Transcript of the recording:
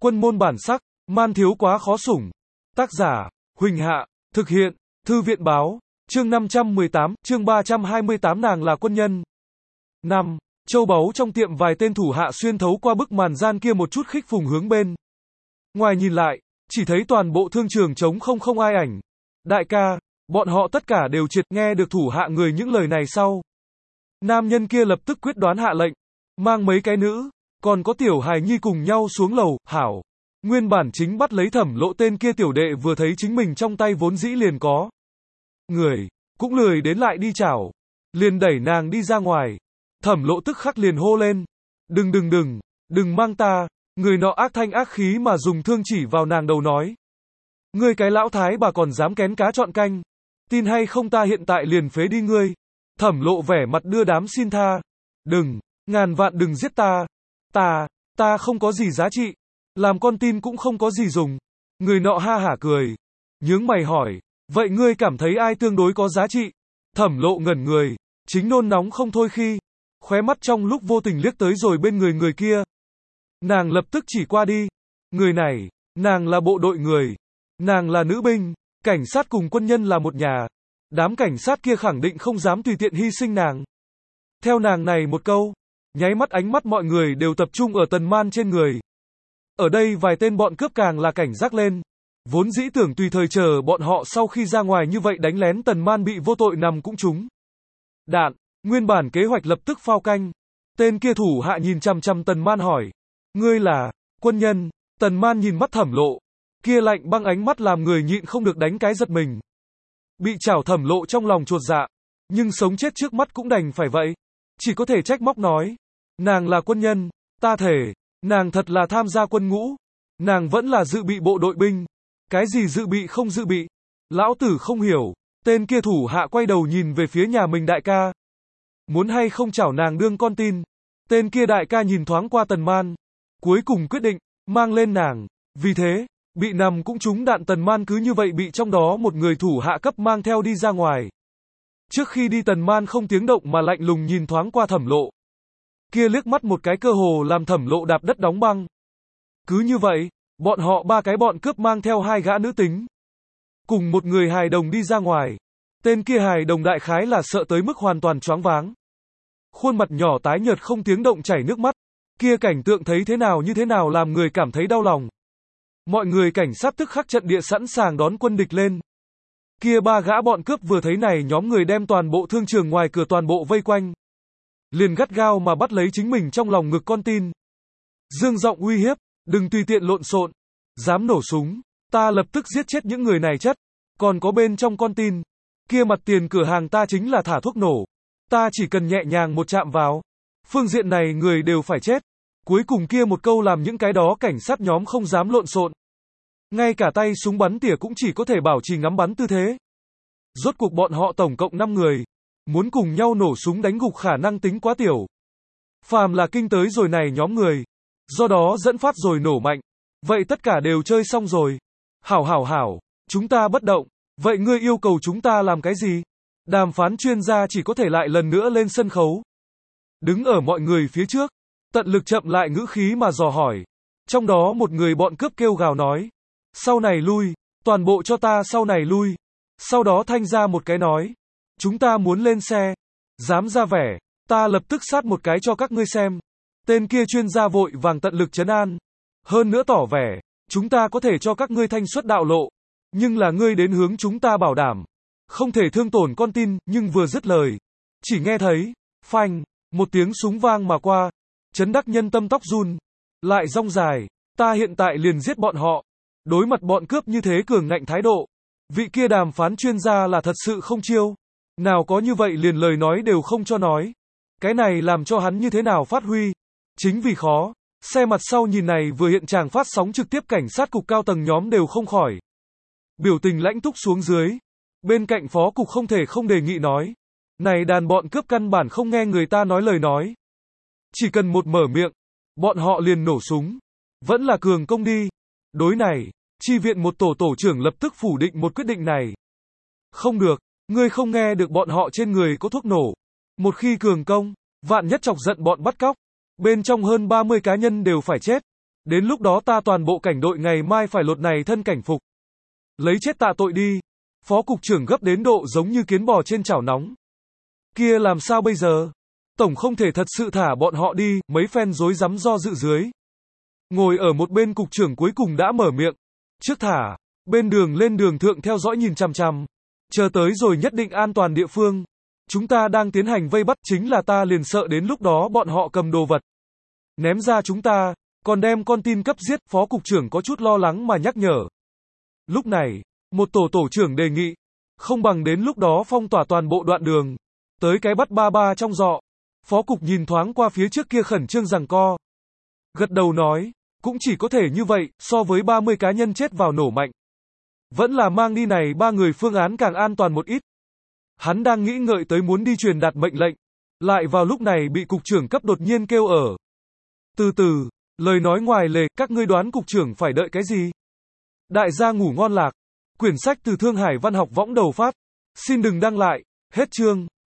Quân môn bản sắc, man thiếu quá khó sủng. Tác giả, Huỳnh Hạ, thực hiện, Thư viện báo, chương 518, chương 328 nàng là quân nhân. 5. Châu báu trong tiệm vài tên thủ hạ xuyên thấu qua bức màn gian kia một chút khích phùng hướng bên. Ngoài nhìn lại, chỉ thấy toàn bộ thương trường trống không ai ảnh. Đại ca, bọn họ tất cả đều triệt nghe được thủ hạ người những lời này sau. Nam nhân kia lập tức quyết đoán hạ lệnh, mang mấy cái nữ, còn có tiểu hài nhi cùng nhau xuống lầu, hảo. Nguyên bản chính bắt lấy Thẩm Lộ tên kia tiểu đệ vừa thấy chính mình trong tay vốn dĩ liền có người, cũng lười đến lại đi chảo, liền đẩy nàng đi ra ngoài. Thẩm Lộ tức khắc liền hô lên, đừng mang ta. Người nọ ác thanh ác khí mà dùng thương chỉ vào nàng đầu nói, ngươi cái lão thái bà còn dám kén cá chọn canh, tin hay không ta hiện tại liền phế đi ngươi. Thẩm Lộ vẻ mặt đưa đám xin tha, đừng, ngàn vạn đừng giết ta, ta không có gì giá trị, làm con tin cũng không có gì dùng. Người nọ ha hả cười, nhướng mày hỏi, vậy ngươi cảm thấy ai tương đối có giá trị? Thẩm Lộ ngẩn người, chính nôn nóng không thôi khi, khóe mắt trong lúc vô tình liếc tới rồi bên người kia. Nàng lập tức chỉ qua đi, người này, nàng là bộ đội người, nàng là nữ binh, cảnh sát cùng quân nhân là một nhà, đám cảnh sát kia khẳng định không dám tùy tiện hy sinh nàng. Theo nàng này một câu, nháy mắt ánh mắt mọi người đều tập trung ở Tần Man trên người. Ở đây vài tên bọn cướp càng là cảnh giác lên, vốn dĩ tưởng tùy thời chờ bọn họ sau khi ra ngoài như vậy đánh lén Tần Man bị vô tội nằm cũng trúng đạn, nguyên bản kế hoạch lập tức phao canh. Tên kia thủ hạ nhìn chằm chằm Tần Man hỏi, ngươi là quân nhân? Tần Man nhìn mắt Thẩm Lộ, kia lạnh băng ánh mắt làm người nhịn không được đánh cái giật mình. Bị chảo Thẩm Lộ trong lòng chột dạ, nhưng sống chết trước mắt cũng đành phải vậy, chỉ có thể trách móc nói, nàng là quân nhân, ta thể, nàng thật là tham gia quân ngũ, nàng vẫn là dự bị bộ đội binh, cái gì dự bị không dự bị, lão tử không hiểu. Tên kia thủ hạ quay đầu nhìn về phía nhà mình đại ca, muốn hay không chảo nàng đương con tin. Tên kia đại ca nhìn thoáng qua Tần Man, cuối cùng quyết định mang lên nàng, vì thế, bị nằm cũng trúng đạn Tần Man cứ như vậy bị trong đó một người thủ hạ cấp mang theo đi ra ngoài. Trước khi đi Tần Man không tiếng động mà lạnh lùng nhìn thoáng qua Thẩm Lộ. Kia liếc mắt một cái cơ hồ làm Thẩm Lộ đạp đất đóng băng. Cứ như vậy, bọn họ ba cái bọn cướp mang theo hai gã nữ tính, cùng một người hài đồng đi ra ngoài. Tên kia hài đồng đại khái là sợ tới mức hoàn toàn choáng váng. Khuôn mặt nhỏ tái nhợt không tiếng động chảy nước mắt. Kia cảnh tượng thấy thế nào như thế nào làm người cảm thấy đau lòng. Mọi người cảnh sát tức khắc trận địa sẵn sàng đón quân địch lên. Kia ba gã bọn cướp vừa thấy này nhóm người đem toàn bộ thương trường ngoài cửa toàn bộ vây quanh, liền gắt gao mà bắt lấy chính mình trong lòng ngực con tin. Dương giọng uy hiếp, đừng tùy tiện lộn xộn, dám nổ súng, ta lập tức giết chết những người này chất. Còn có bên trong con tin, kia mặt tiền cửa hàng ta chính là thả thuốc nổ, ta chỉ cần nhẹ nhàng một chạm vào, phương diện này người đều phải chết. Cuối cùng kia một câu làm những cái đó cảnh sát nhóm không dám lộn xộn, ngay cả tay súng bắn tỉa cũng chỉ có thể bảo trì ngắm bắn tư thế. Rốt cuộc bọn họ tổng cộng 5 người, muốn cùng nhau nổ súng đánh gục khả năng tính quá tiểu. Phàm là kinh tới rồi này nhóm người, do đó dẫn phát rồi nổ mạnh, vậy tất cả đều chơi xong rồi. Hảo, chúng ta bất động, vậy ngươi yêu cầu chúng ta làm cái gì? Đàm phán chuyên gia chỉ có thể lại lần nữa lên sân khấu, đứng ở mọi người phía trước, tận lực chậm lại ngữ khí mà dò hỏi. Trong đó một người bọn cướp kêu gào nói, sau này lui, toàn bộ cho ta sau này lui. Sau đó thanh ra một cái nói, chúng ta muốn lên xe, dám ra vẻ, ta lập tức sát một cái cho các ngươi xem. Tên kia chuyên gia vội vàng tận lực trấn an, hơn nữa tỏ vẻ, chúng ta có thể cho các ngươi thanh xuất đạo lộ, nhưng là ngươi đến hướng chúng ta bảo đảm, không thể thương tổn con tin. Nhưng vừa dứt lời, chỉ nghe thấy, phanh, một tiếng súng vang mà qua, chấn đắc nhân tâm tóc run, lại rong dài, ta hiện tại liền giết bọn họ. Đối mặt bọn cướp như thế cường ngạnh thái độ, vị kia đàm phán chuyên gia là thật sự không chiêu, nào có như vậy liền lời nói đều không cho nói. Cái này làm cho hắn như thế nào phát huy, chính vì khó. Xe mặt sau nhìn này vừa hiện tràng phát sóng trực tiếp cảnh sát cục cao tầng nhóm đều không khỏi biểu tình lãnh túc xuống dưới. Bên cạnh phó cục không thể không đề nghị nói, này đàn bọn cướp căn bản không nghe người ta nói lời nói, chỉ cần một mở miệng, bọn họ liền nổ súng, vẫn là cường công đi. Đối này, chi viện một tổ trưởng lập tức phủ định một quyết định này. Không được, ngươi không nghe được bọn họ trên người có thuốc nổ, một khi cường công, vạn nhất chọc giận bọn bắt cóc, bên trong hơn 30 cá nhân đều phải chết. Đến lúc đó ta toàn bộ cảnh đội ngày mai phải lột này thân cảnh phục. Lấy chết tạ tội đi. Phó cục trưởng gấp đến độ giống như kiến bò trên chảo nóng. Kia làm sao bây giờ? Tổng không thể thật sự thả bọn họ đi, mấy phen rối rắm do dự dưới. Ngồi ở một bên cục trưởng cuối cùng đã mở miệng. Trước thả, bên đường lên đường thượng theo dõi nhìn chằm chằm. Chờ tới rồi nhất định an toàn địa phương. Chúng ta đang tiến hành vây bắt, chính là ta liền sợ đến lúc đó bọn họ cầm đồ vật. Ném ra chúng ta, còn đem con tin cấp giết, phó cục trưởng có chút lo lắng mà nhắc nhở. Lúc này, một tổ trưởng đề nghị, không bằng đến lúc đó phong tỏa toàn bộ đoạn đường. Tới cái bắt ba ba trong dọ. Phó cục nhìn thoáng qua phía trước kia khẩn trương giằng co. Gật đầu nói, cũng chỉ có thể như vậy, so với 30 cá nhân chết vào nổ mạnh. Vẫn là mang đi này 3 người phương án càng an toàn một ít. Hắn đang nghĩ ngợi tới muốn đi truyền đạt mệnh lệnh. Lại vào lúc này bị cục trưởng cấp đột nhiên kêu ở. Từ từ, lời nói ngoài lề, các ngươi đoán cục trưởng phải đợi cái gì? Đại gia ngủ ngon lạc. Quyển sách từ Thương Hải Văn học võng đầu phát. Xin đừng đăng lại. Hết chương.